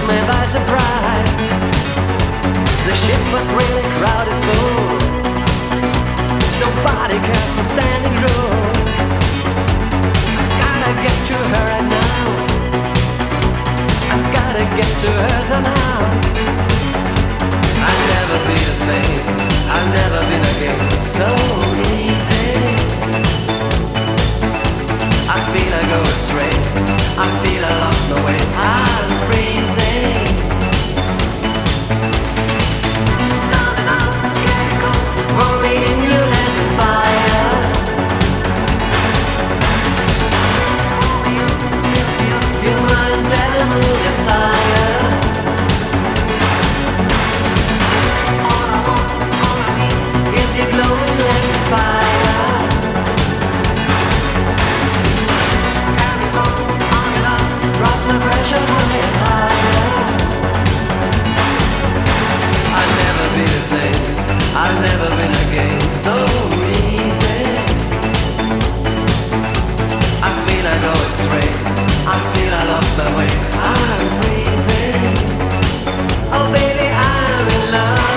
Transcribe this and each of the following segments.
me by surprise. The ship was really crowded full. Nobody cares for standing room. I've gotta get to her right now. I've gotta get to her somehow. I'll never be the same. I've never been again so easy. I feel I go astray. I feel I lost my way. I'm freezing. Rolling in your land of fire. Your mind's ever moving higher. All I need is your glowing land of fire. Cross my pressure higher and higher. I'll never be the same. I've never been again so easy. I feel I go astray. I feel I lost my way. I'm freezing. Oh baby, I'm in love.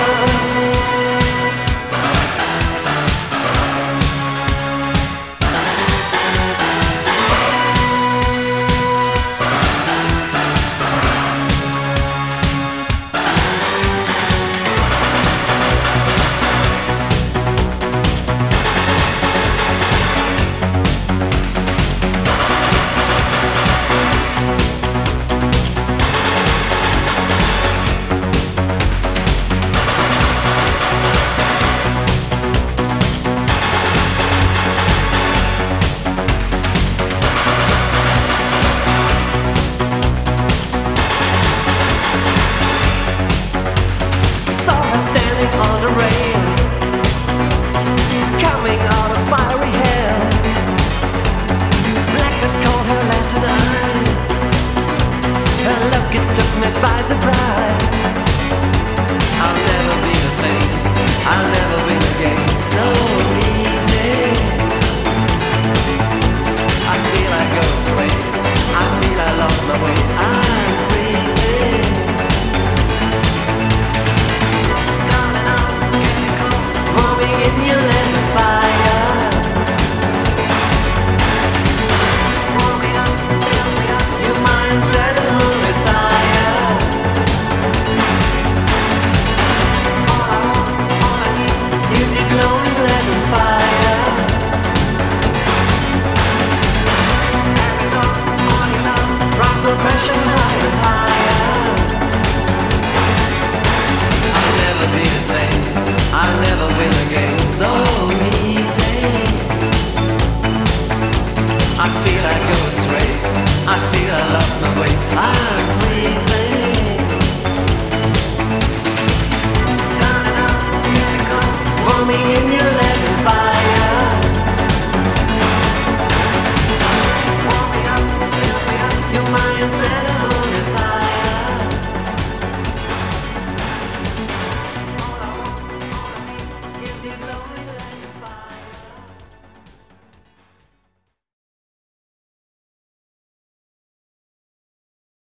On the rail, coming out of fiery hell. Black as cold, her lantern eyes. Her look, it took me by surprise.